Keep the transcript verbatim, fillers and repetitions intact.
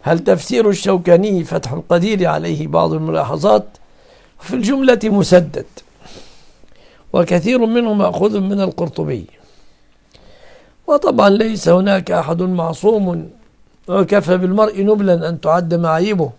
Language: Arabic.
هل تفسير الشوكاني فتح القدير عليه بعض الملاحظات، في الجملة مسدد، وكثير منه مأخوذ من القرطبي. وطبعا ليس هناك أحد معصوم، وكفى بالمرء نبلا أن تعد معايبه.